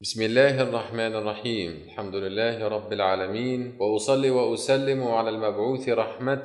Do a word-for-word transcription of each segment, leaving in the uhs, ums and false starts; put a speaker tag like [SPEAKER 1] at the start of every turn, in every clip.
[SPEAKER 1] بسم الله الرحمن الرحيم. الحمد لله رب العالمين، وأصلي وأسلم على المبعوث رحمة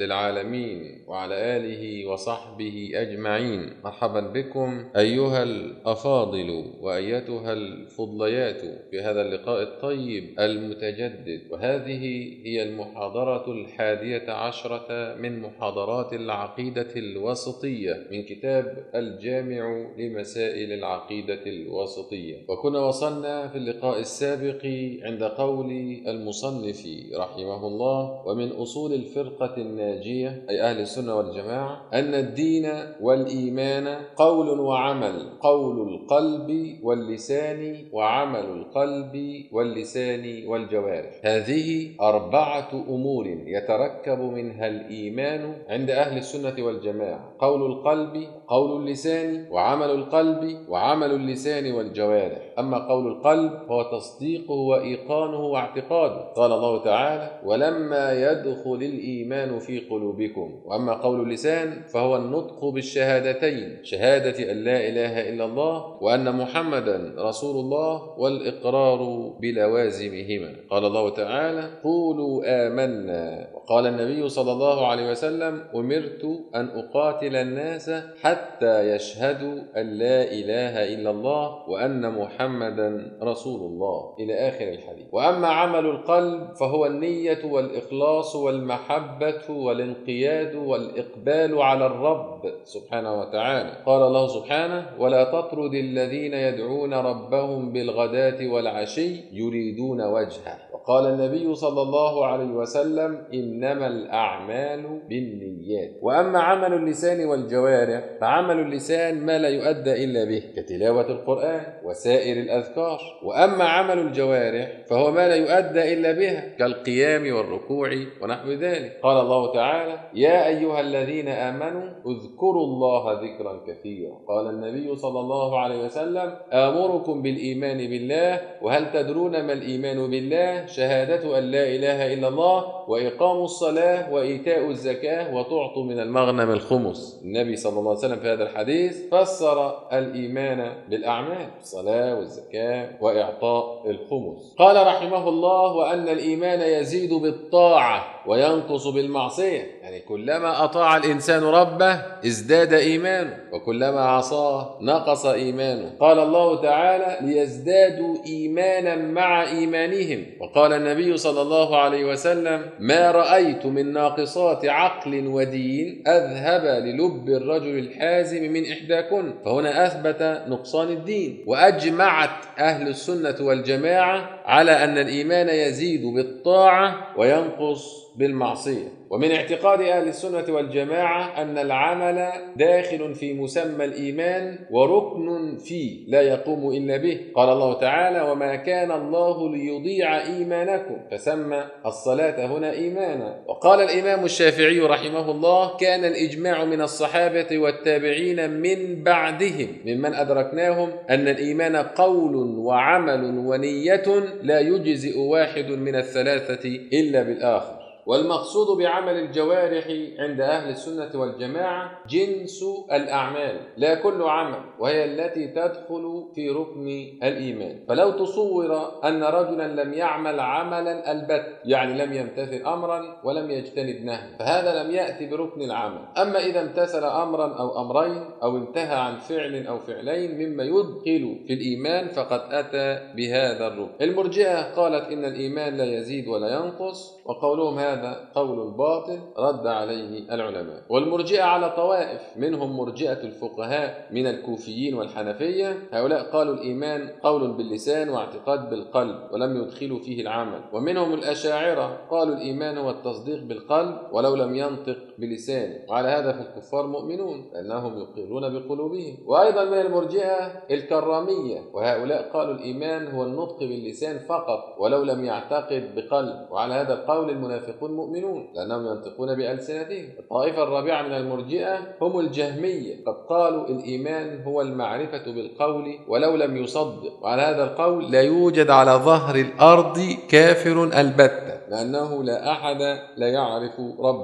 [SPEAKER 1] للعالمين وعلى آله وصحبه أجمعين. مرحبا بكم أيها الأفاضل وأيتها الفضليات في هذا اللقاء الطيب المتجدد، وهذه هي المحاضرة الحادية عشرة من محاضرات العقيدة الوسطية من كتاب الجامع لمسائل العقيدة الوسطية. وكنا وصلنا في اللقاء السابق عند قول المصنف رحمه الله: ومن أصول الفرقة الناجية أي أهل السنة والجماعة أن الدين والإيمان قول وعمل، قول القلب واللسان وعمل القلب واللسان والجوارح. هذه أربعة أمور يتركب منها الإيمان عند أهل السنة والجماعة: قول القلب، قول اللسان، وعمل القلب، وعمل اللسان والجوارح. أما قول القلب هو تصديقه وإيقانه واعتقاده، قال الله تعالى: ولما يدخل الإيمان في قلوبكم. وأما قول اللسان فهو النطق بالشهادتين، شهادة أن لا إله إلا الله وأن محمدا رسول الله، والإقرار بلوازمهما، قال الله تعالى: قولوا آمنا. وقال النبي صلى الله عليه وسلم: أمرت أن أقاتل الناس حتى يشهدوا أن لا إله إلا الله وأن محمدا رسول الله، إلى آخر الحديث. وأما عمل القلب فهو النية والإخلاص والمحبة والانقياد والإقبال على الرب سبحانه وتعالى، قال الله سبحانه: ولا تطرد الذين يدعون ربهم بالغداة والعشي يريدون وجهه. وقال النبي صلى الله عليه وسلم: إنما الأعمال بالنيات. وأما عمل اللسان والجوارح فعمل اللسان ما لا يؤدى إلا به كتلاوة القرآن وسائر الأذكار. وأما عمل الجوارح فهو ما لا يؤدى إلا بها كالقيام والركوع ونحو ذلك، قال الله تعالى: يا أيها الذين آمنوا اذكروا الله ذكرا كثيرا. قال النبي صلى الله عليه وسلم: آمركم بالإيمان بالله. وهل تدرون ما الإيمان بالله؟ شهادة أن لا إله إلا الله وإقام الصلاة وإيتاء الزكاة وتعطوا من المغنم الخمس. النبي صلى الله عليه وسلم في هذا الحديث فسر الإيمان بالأعمال، الصلاة والزكاة وإعطاء الخمس. قال رحمه الله: وأن الإيمان يزيد بالطاعة وينقص بالمعصية، يعني كلما أطاع الإنسان ربه ازداد إيمانه، وكلما عصاه نقص إيمانه. قال الله تعالى: ليزدادوا إيمانا مع إيمانهم. وقال النبي صلى الله عليه وسلم: ما رأيت من ناقصات عقل ودين أذهب للب الرجل الحازم من إحداكن. فهنا أثبت نقصان الدين. وأجمعت أهل السنة والجماعة على أن الإيمان يزيد بالطاعة وينقص بالمعصية. ومن اعتقاد أهل السنة والجماعة أن العمل داخل في مسمى الإيمان وركن فيه لا يقوم إلا به، قال الله تعالى: وما كان الله ليضيع إيمانكم، فسمى الصلاة هنا إيمانا. وقال الإمام الشافعي رحمه الله: كان الإجماع من الصحابة والتابعين من بعدهم ممن أدركناهم أن الإيمان قول وعمل ونية لا يجزئ واحد من الثلاثة إلا بالآخر. والمقصود بعمل الجوارح عند أهل السنة والجماعة جنس الأعمال، لا كل عمل، وهي التي تدخل في ركن الإيمان. فلو تصور أن رجلا لم يعمل عملا البت، يعني لم يمتثل أمرا ولم يجتنب نهيا، فهذا لم يأتي بركن العمل. أما إذا امتثل أمرا أو أمرين أو انتهى عن فعل أو فعلين مما يدخل في الإيمان فقد أتى بهذا الركن. المرجئة قالت إن الإيمان لا يزيد ولا ينقص، وقولهم هذا قول باطل رد عليه العلماء. والمرجئة على طوائف، منهم مرجئة الفقهاء من الكوفيين والحنفية، هؤلاء قالوا الإيمان قول باللسان واعتقاد بالقلب ولم يدخلوا فيه العمل. ومنهم الأشاعرة قالوا الإيمان هو التصديق بالقلب ولو لم ينطق بلسانه، وعلى هذا فالكفار مؤمنون لأنهم يقرون بقلوبهم. وأيضا من المرجئة الكرامية، وهؤلاء قالوا الإيمان هو النطق باللسان فقط ولو لم يعتقد بقلب، وعلى هذا القول المنافقون مؤمنون لأنهم ينطقون بألسنتهم. الطائفة الرابعة من المرجئة هم الجهمية، قد قالوا الإيمان هو المعرفة بالقول ولو لم يصدق، وعلى هذا القول لا يوجد على ظهر الأرض كافر البتة، لأنه لا أحد لا يعرف ربه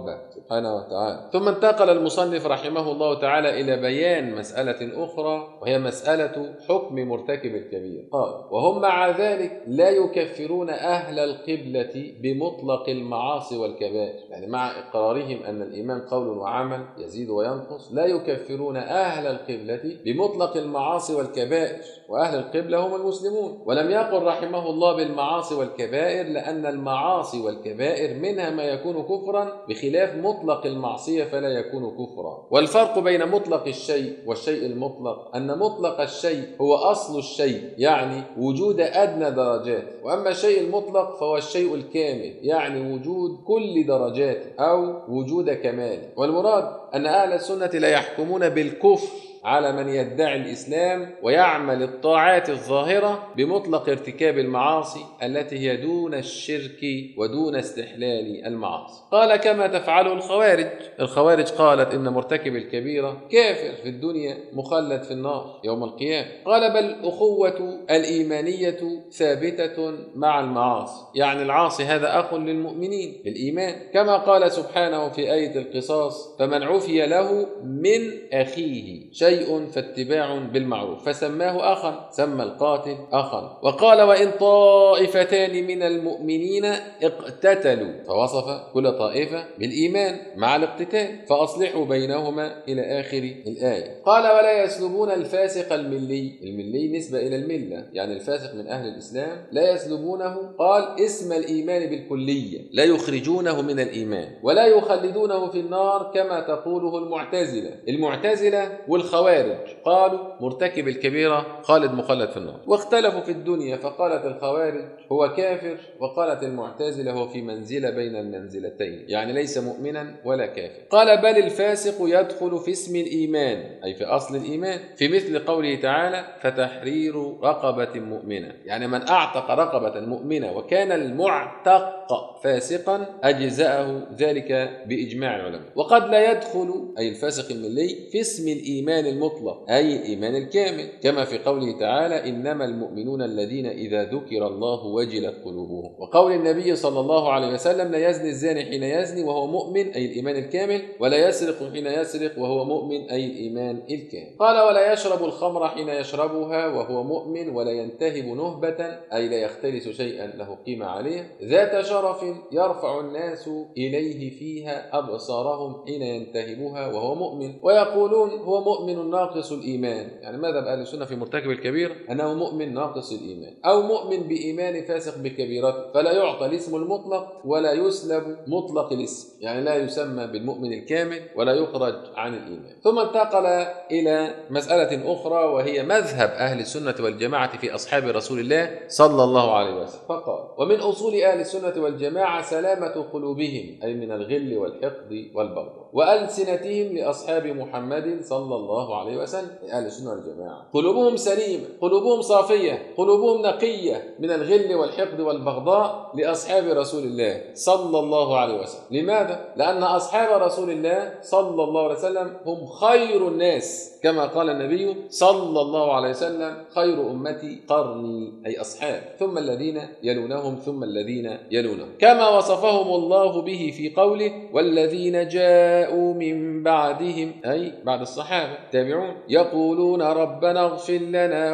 [SPEAKER 1] سبحانه وتعالى. ثم انتقل المصنف رحمه الله تعالى إلى بيان مسألة أخرى، وهي مسألة حكم مرتكب الكبير. قال: وهم مع ذلك لا يكفرون أهل القبلة بمطلق المعاصي والكبائر، يعني مع إقرارهم أن الإيمان قول وعمل يزيد وينقص، لا يكفرون أهل القبلة بمطلق المعاصي والكبائر، وأهل القبلة هم المسلمون. ولم يقل رحمه الله بالمعاصي والكبائر، لأن المعاصي والكبائر منها ما يكون كفرا، بخلاف مطلق المعصية فلا يكون كفرا. والفرق بين مطلق الشيء والشيء المطلق أن مطلق الشيء هو أصل الشيء، يعني وجود أدنى درجات، وأما الشيء المطلق فهو الشيء الكامل، يعني وجود كل درجاته أو وجود كماله. والمراد أن أهل السنة لا يحكمون بالكفر على من يدعي الإسلام ويعمل الطاعات الظاهرة بمطلق ارتكاب المعاصي التي هي دون الشرك ودون استحلال المعاصي. قال: كما تفعله الخوارج. الخوارج قالت إن مرتكب الكبيرة كافر في الدنيا مخلد في النار يوم القيامة. قال: بل أخوة الإيمانية ثابتة مع المعاصي، يعني العاصي هذا أخ للمؤمنين بالإيمان، كما قال سبحانه في آية القصاص: فمن عفي له من أخيه شيء فاتباع بالمعروف، فسماه أخا، سمى القاتل أخا. وقال: وإن طائفتان من المؤمنين اقتتلوا، فوصف كل طائفة بالإيمان مع الاقتتال، فأصلحوا بينهما إلى آخر الآية. قال: ولا يسلبون الفاسق الملي. الملي نسبة إلى الملة، يعني الفاسق من أهل الإسلام لا يسلبونه، قال اسم الإيمان بالكلية، لا يخرجونه من الإيمان، ولا يخلدونه في النار كما تقوله المعتزلة. المعتزلة والخوارج قالوا مرتكب الكبيرة خالد مخلد في النار، واختلفوا في الدنيا، فقالت الخوارج هو كافر، وقالت المعتزلة هو في منزلة بين المنزلتين، يعني ليس مؤمنا ولا كافر. قال: بل الفاسق يدخل في اسم الإيمان، أي في أصل الإيمان، في مثل قوله تعالى: فتحرير رقبة مؤمنة، يعني من أعتق رقبة مؤمنة وكان المعتق فاسقا أجزأه ذلك بإجماع العلماء. وقد لا يدخل، أي الفاسق الملي، في اسم الإيمان المطلق، أي الإيمان الكامل، كما في قوله تعالى: إنما المؤمنون الذين إذا ذكر الله وجلت قلوبهم. وقول النبي صلى الله عليه وسلم: لا يزني الزاني حين يزني وهو مؤمن، أي الإيمان الكامل، ولا يسرق حين يسرق وهو مؤمن، أي الإيمان الكامل. قال: ولا يشرب الخمر حين يشربها وهو مؤمن، ولا ينتهب نهبة، أي لا يختلس شيئا له قيمة عليه، ذات شرف يرفع الناس إليه فيها أبصارهم حين ينتهبها وهو مؤمن، ويقولون هو مؤمن ناقص الإيمان. يعني ماذا بقى السنة في مرتكب الكبير؟ أنه مؤمن ناقص الإيمان، أو مؤمن بإيمان فاسق بكبيرته، فلا يعطى الاسم المطلق ولا يسلب مطلق الاسم، يعني لا يسمى بالمؤمن الكامل ولا يخرج عن الإيمان. ثم انتقل إلى مسألة أخرى، وهي مذهب أهل السنة والجماعة في أصحاب رسول الله صلى الله عليه وسلم، فقال: ومن أصول أهل السنة والجماعة سلامة قلوبهم، أي من الغل والحقد والبغض، وألسنتهم لأصحاب محمد صلى الله عليه وسلم. أهل السنة والجماعة قلوبهم سليمة، قلوبهم صافية، قلوبهم نقية من الغل والحقد والبغضاء لأصحاب رسول الله صلى الله عليه وسلم. لماذا؟ لأن أصحاب رسول الله صلى الله عليه وسلم هم خير الناس، كما قال النبي صلى الله عليه وسلم: خير أمتي قرني، أي أصحاب، ثم الذين يلونهم، ثم الذين يلونهم، كما وصفهم الله به في قوله: والذين جاءوا من بعدهم، أي بعد الصحابة تابعون، يقولون ربنا اغفر لنا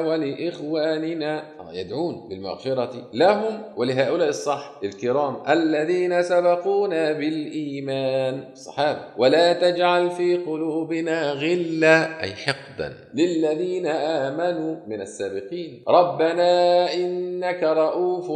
[SPEAKER 1] ولإخواننا، يدعون بالمغفرة لهم ولهؤلاء الصح الكرام الذين سبقونا بالإيمان، الصحابة، ولا تجعل في قلوبنا غلا، أي حقدا، للذين آمنوا من السابقين، ربنا إنك رؤوف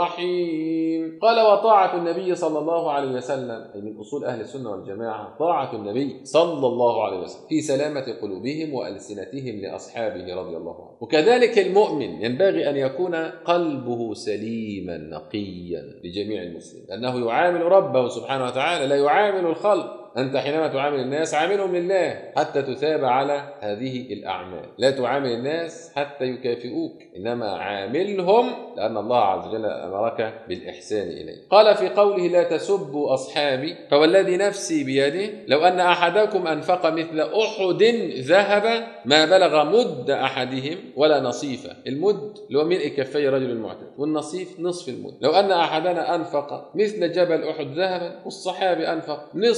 [SPEAKER 1] رحيم. قال: وطاعة النبي صلى الله عليه وسلم، أي من أصول أهل السنة والجماعة طاعة النبي صلى الله عليه وسلم في سلامة قلوبهم وألسنتهم لأصحابه رضي الله عنه. وكذلك المؤمن ينبغي أن يكون قلبه سليما نقيا لجميع المسلمين، لأنه يعامل ربه سبحانه وتعالى، لا يعامل الخلق. أنت حينما تعامل الناس عاملهم لله حتى تثاب على هذه الأعمال، لا تعامل الناس حتى يكافئوك، إنما عاملهم لأن الله عز وجل أمرك بالإحسان إليه. قال في قوله: لا تسبوا أصحابي، فوالذي نفسي بيده لو أن أحدكم أنفق مثل أحد ذهب ما بلغ مد أحدهم ولا نصيفه. المد اللي هو ملء كفي رجل المعتد، والنصيف نصف المد. لو أن أحدنا أنفق مثل جبل أحد ذهبا، والصحابي أنفق نصف مد،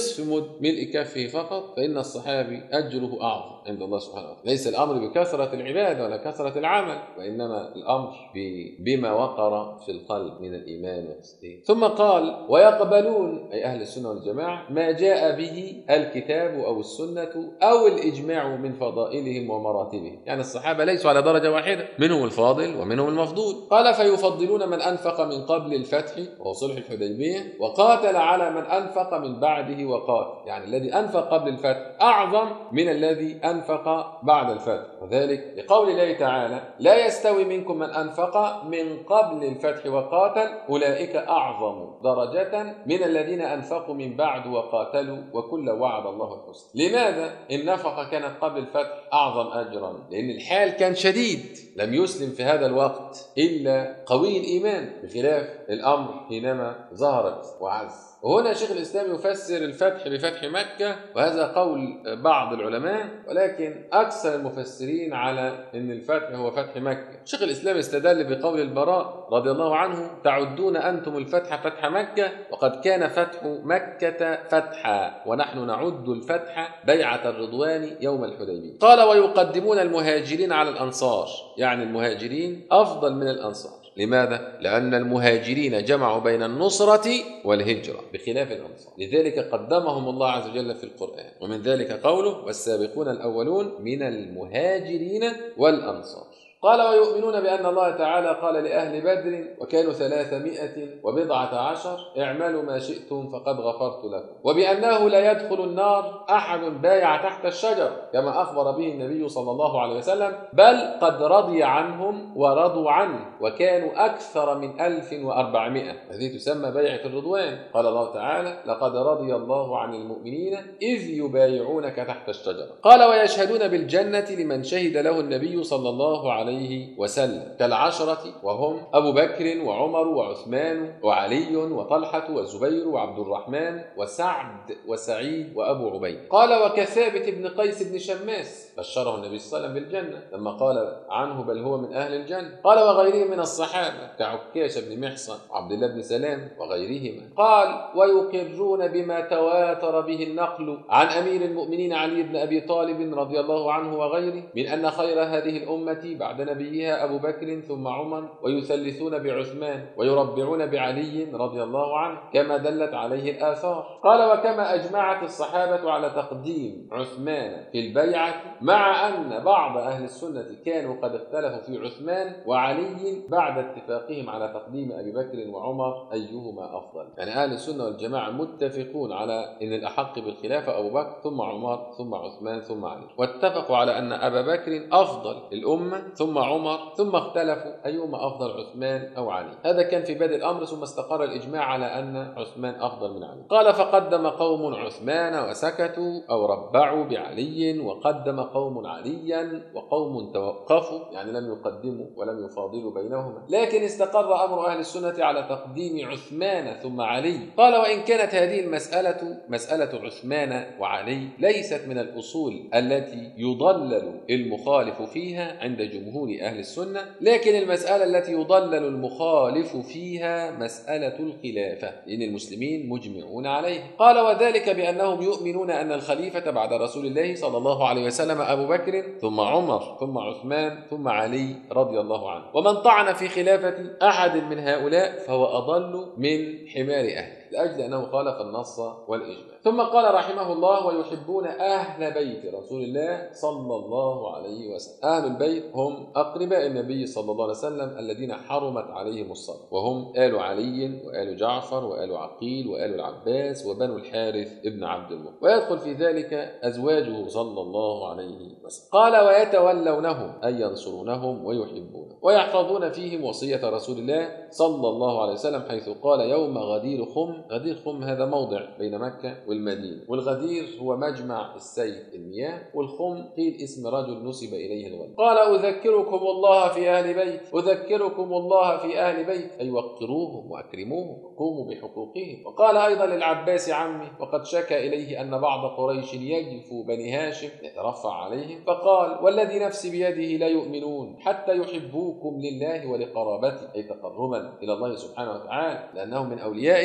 [SPEAKER 1] ملء كفه فقط فإن الصحابي أجره أعظم عند الله سبحانه وتعالى. ليس الأمر بكثرة العبادة ولا كثرة العمل، وإنما الأمر بما وقر في القلب من الإيمان والتصديق. ثم قال ويقبلون أي أهل السنة والجماعة ما جاء به الكتاب أو السنة أو الإجماع من فضائلهم ومراتبهم. يعني الصحابة ليسوا على درجة واحدة، منهم الفاضل ومنهم المفضول. قال فيفضلون من أنفق من قبل الفتح وهو صلح الحديبية وقاتل على من أنفق من بعده وقاتل، يعني الذي أنفق قبل الفتح أعظم من الذي أنفق بعد الفتح، وذلك لقول الله تعالى لا يستوي منكم من أنفق من قبل الفتح وقاتل أولئك أعظم درجة من الذين أنفقوا من بعد وقاتلوا وكل وعد الله الحسنى. لماذا النفقة كانت قبل الفتح أعظم أجرا؟ لأن الحال كان شديد، لم يسلم في هذا الوقت إلا قوي الإيمان، بخلاف الأمر حينما ظهرت وعز. وهنا شيخ الإسلام يفسر الفتح بفتح مكة، وهذا قول بعض العلماء، ولكن أكثر المفسرين على أن الفتح هو فتح مكة. شيخ الإسلام استدل بقول البراء رضي الله عنه تعدون أنتم الفتح فتح مكة وقد كان فتح مكة فتحا ونحن نعد الفتح بيعة الرضوان يوم الحديبية. قال ويقدمون المهاجرين على الأنصار، يعني المهاجرين أفضل من الأنصار. لماذا؟ لأن المهاجرين جمعوا بين النصرة والهجرة بخلاف الأنصار، لذلك قدمهم الله عز وجل في القرآن. ومن ذلك قوله والسابقون الأولون من المهاجرين والأنصار. قال ويؤمنون بأن الله تعالى قال لأهل بدر وكانوا ثلاثمائة وبضعة عشر اعملوا ما شئتم فقد غفرت لكم، وبأنه لا يدخل النار أحد بايع تحت الشجر كما أخبر به النبي صلى الله عليه وسلم، بل قد رضي عنهم ورضوا عنه وكانوا أكثر من ألف وأربعمائة، هذه تسمى بيعة الرضوان. قال الله تعالى لقد رضي الله عن المؤمنين إذ يبايعونك تحت الشجرة. قال ويشهدون بالجنة لمن شهد له النبي صلى الله عليه وسلم كالعشرة وهم أبو بكر وعمر وعثمان وعلي وطلحة والزبير وعبد الرحمن وسعد وسعيد وأبو عبيد. قال وكثابت بن قيس بن شماس بشره النبي صلى الله عليه وسلم بالجنة لما قال عنه بل هو من أهل الجنة. قال وغيرهم من الصحابة كعكاش بن محصن وعبد الله بن سلام وغيرهما. قال ويقرون بما تواتر به النقل عن أمير المؤمنين علي بن أبي طالب رضي الله عنه وغيره من أن خير هذه الأمة بعد نبيها أبو بكر ثم عمر، ويثلثون بعثمان ويربعون بعلي رضي الله عنه كما دلت عليه الآثار. قال وكما أجمعت الصحابة على تقديم عثمان في البيعة، مع أن بعض أهل السنة كانوا قد اختلفوا في عثمان وعلي بعد اتفاقهم على تقديم أبي بكر وعمر أيهما أفضل. يعني أهل السنة والجماعة متفقون على أن الأحق بالخلافة أبو بكر ثم عمر ثم عثمان ثم علي، واتفقوا على أن أبا بكر أفضل الأمة ثم عمر، ثم اختلفوا أيهما أفضل عثمان أو علي. هذا كان في بدء الأمر، ثم استقر الإجماع على أن عثمان أفضل من علي. قال فقدم قوم عثمان وسكتوا أو ربعوا بعلي، وقدم قوم عليا وقوم توقفوا، يعني لم يقدموا ولم يفاضلوا بينهما، لكن استقر أمر أهل السنة على تقديم عثمان ثم علي. قال وإن كانت هذه المسألة مسألة عثمان وعلي ليست من الأصول التي يضلل المخالف فيها عند جمهور أهل السنة، لكن المسألة التي يضلل المخالف فيها مسألة الخلافة، لأن المسلمين مجمعون عليه. قال وذلك بأنهم يؤمنون أن الخليفة بعد رسول الله صلى الله عليه وسلم أبو بكر ثم عمر ثم عثمان ثم علي رضي الله عنه، ومن طعن في خلافة أحد من هؤلاء فهو أضل من حمار أهله، لأجل أنه خالف النص والإجماع. ثم قال رحمه الله ويحبون أهل بيت رسول الله صلى الله عليه وسلم. أهل البيت هم أقرباء النبي صلى الله عليه وسلم الذين حرمت عليهم الصلاة، وهم آل علي وآل جعفر وآل عقيل وآل العباس وبنو الحارث ابن عبد المطلب، ويدخل في ذلك أزواجه صلى الله عليه وسلم. قال ويتولونهم أي ينصرونهم ويحبونهم ويحفظون فيهم وصية رسول الله صلى الله عليه وسلم، حيث قال يوم غدير خم. غدير خم هذا موضع بين مكة والمدينة، والغدير هو مجمع السيل المياه، والخم قيل اسم رجل نسب إليه الغدير. قال أذكركم الله في أهل بيت، أذكركم الله في أهل بيت أي وقروهم وأكرموهم وقوموا بحقوقهم. وقال أيضا للعباس عمي وقد شكى إليه أن بعض قريش يجفو بني هاشم يترفع عليهم، فقال والذي نفسي بيده لا يؤمنون حتى يحبوكم لله ولقرابته، أي تقربا إلى الله سبحانه وتعالى لأنهم من أوليائه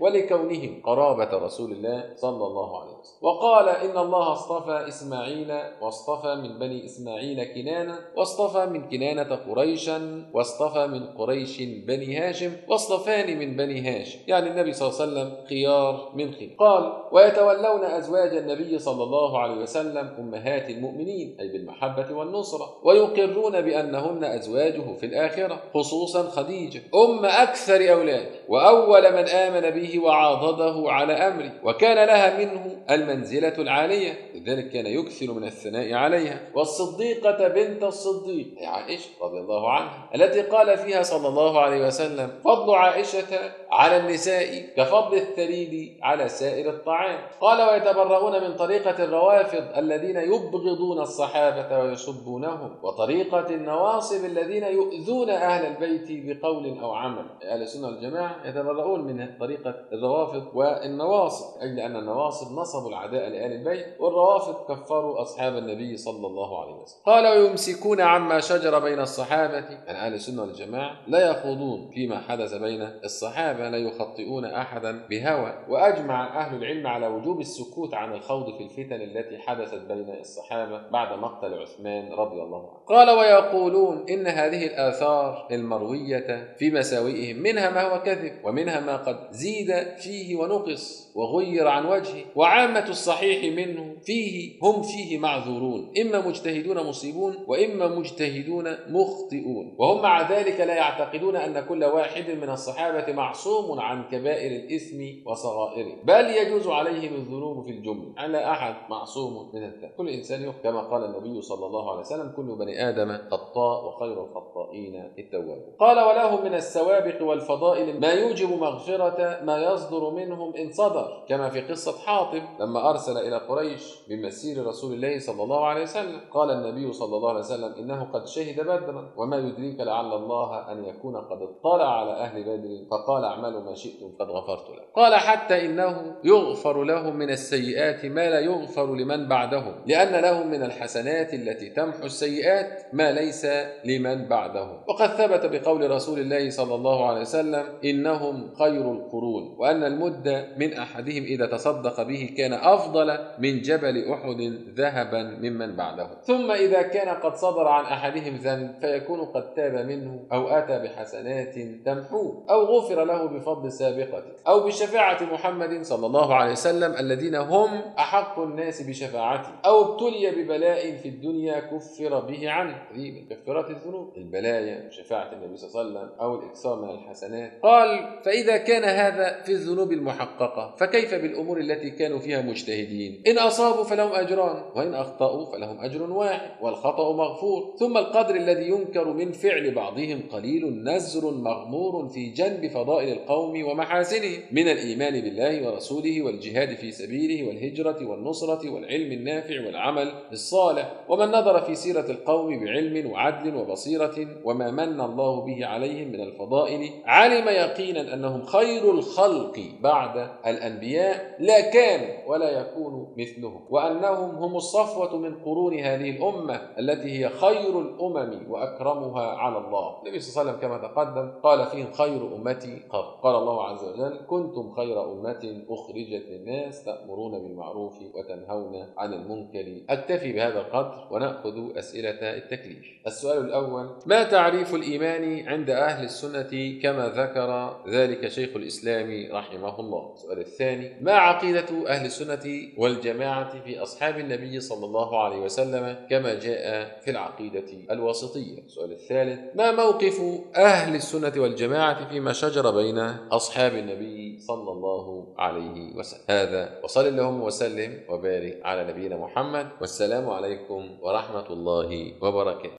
[SPEAKER 1] ولكونهم قرابة رسول الله صلى الله عليه وسلم. وقال إن الله اصطفى إسماعيل واصطفى من بني إسماعيل كنانة واصطفى من كنانة قريشا واصطفى من قريش بني هاشم واصطفاني من بني هاشم، يعني النبي صلى الله عليه وسلم خيار من خيار. قال ويتولون أزواج النبي صلى الله عليه وسلم أمهات المؤمنين أي بالمحبة والنصرة، ويقرون بأنهن أزواجه في الآخرة، خصوصا خديجة أم أكثر أولاده وأول من آمن به وعاضده على أمره، وكان لها منه المنزلة العالية، لذلك كان يكثر من الثناء عليها. والصديقة بنت الصديق عائشة رضي الله عنها التي قال فيها صلى الله عليه وسلم فضل عائشة على النساء كفضل الثريد على سائر الطعام. قال ويتبرؤون من طريقة الروافض الذين يبغضون الصحابة ويسبونهم، وطريقة النواصب الذين يؤذون أهل البيت بقول أو عمل. أهل السنة والجماعة يتبرؤون من طريقة الروافض والنواصب، أجل أن النواصب نصبوا العداء لآل البيت، والروافض كفروا أصحاب النبي صلى الله عليه وسلم. قال ويمسكون عما شجر بين الصحابة، يعني أهل السنة والجماعة لا يخوضون فيما حدث بين الصحابة، لا يخطئون أحدا بهوى. وأجمع أهل العلم على وجوب السكوت عن الخوض في الفتن التي حدثت بين الصحابة بعد مقتل عثمان رضي الله عنه. قال ويقولون إن هذه الآثار المروية في مساوئهم منها ما هو كذب ومنها ما قد زيد فيه ونقص وغير عن وجهه، وعامة الصحيح منه فيه هم فيه معذورون، إما مجتهدون مصيبون وإما مجتهدون مخطئون، وهم مع ذلك لا يعتقدون أن كل واحد من الصحابة معصوم عن كبائر الإثم وصغائره، بل يجوز عليهم الذنوب في الجملة، على أحد معصوم من الذنب. كل إنسان يخطئ كما قال النبي صلى الله عليه وسلم كل بني آدم خطاء وخير الخطائين التوابون. قال ولهم من السوابق والفضائل ما يوجب مغفرة ما يصدر منهم إن صدر، كما في قصة حاطب لما أرسل إلى قريش بمسير رسول الله صلى الله عليه وسلم، قال النبي صلى الله عليه وسلم إنه قد شهد بدرا وما يدريك لعل الله أن يكون قد اطلع على أهل بدر، فقال اعملوا ما شئتم قد غفرت لكم. قال حتى إنه يغفر لهم من السيئات ما لا يغفر لمن بعدهم، لأن لهم من الحسنات التي تمحو السيئات ما ليس لمن بعدهم. وقد ثبت بقول رسول الله صلى الله عليه وسلم إنهم خير القرون، وأن المد من أحدهم إذا تصدق به كان أفضل من جبل أحد ذهبا ممن بعده. ثم إذا كان قد صدر عن أحدهم ذنب فيكون قد تاب منه أو أتى بحسنات تمحوه أو غفر له بفضل سابقته أو بشفاعة محمد صلى الله عليه وسلم الذين هم أحق الناس بشفاعته، أو ابتلي ببلاء في الدنيا كفر به عنه، كفرات الذنوب البلايا وشفاعة النبي صلى الله عليه وسلم أو الإكثار من الحسنات. قال فإذا كان هذا في الذنوب المحققة فكيف بالأمور التي كانوا فيها مجتهدين؟ إن أصابوا فلهم أجران وإن أخطأوا فلهم أجر واحد والخطأ مغفور. ثم القدر الذي ينكر من فعل بعضهم قليل نزر مغمور في جنب فضائل القوم ومحاسنهم من الإيمان بالله ورسوله والجهاد في سبيله والهجرة والنصرة والعلم النافع والعمل الصالح. ومن نظر في سيرة القوم بعلم وعدل وبصيرة وما من الله به عليهم من الفضائل علم يقينا أنهم خير الخلق بعد الأنبياء لا كان ولا يكون مثلهم، وأنهم هم الصفوة من قرون هذه الأمة التي هي خير الأمم وأكرمها على الله. النبي صلى الله عليه وسلم كما تقدم قال فيهم خير أمتي قبل. قال الله عز وجل كنتم خير أمة أخرجت للناس تأمرون بالمعروف وتنهون عن المنكر. أكتفي بهذا القدر ونأخذ أسئلة التكليف. السؤال الأول: ما تعريف الإيمان عند أهل السنة كما ذكر ذلك شيخ الإسلام رحمه الله؟ السؤال الثاني: ما عقيدة أهل السنة والجماعة في أصحاب النبي صلى الله عليه وسلم كما جاء في العقيدة الواسطية؟ السؤال الثالث: ما موقف أهل السنة والجماعة فيما شجر بين أصحاب النبي صلى الله عليه وسلم؟ هذا، وصل اللهم وسلم وبارك على نبينا محمد، والسلام عليكم ورحمة الله وبركاته.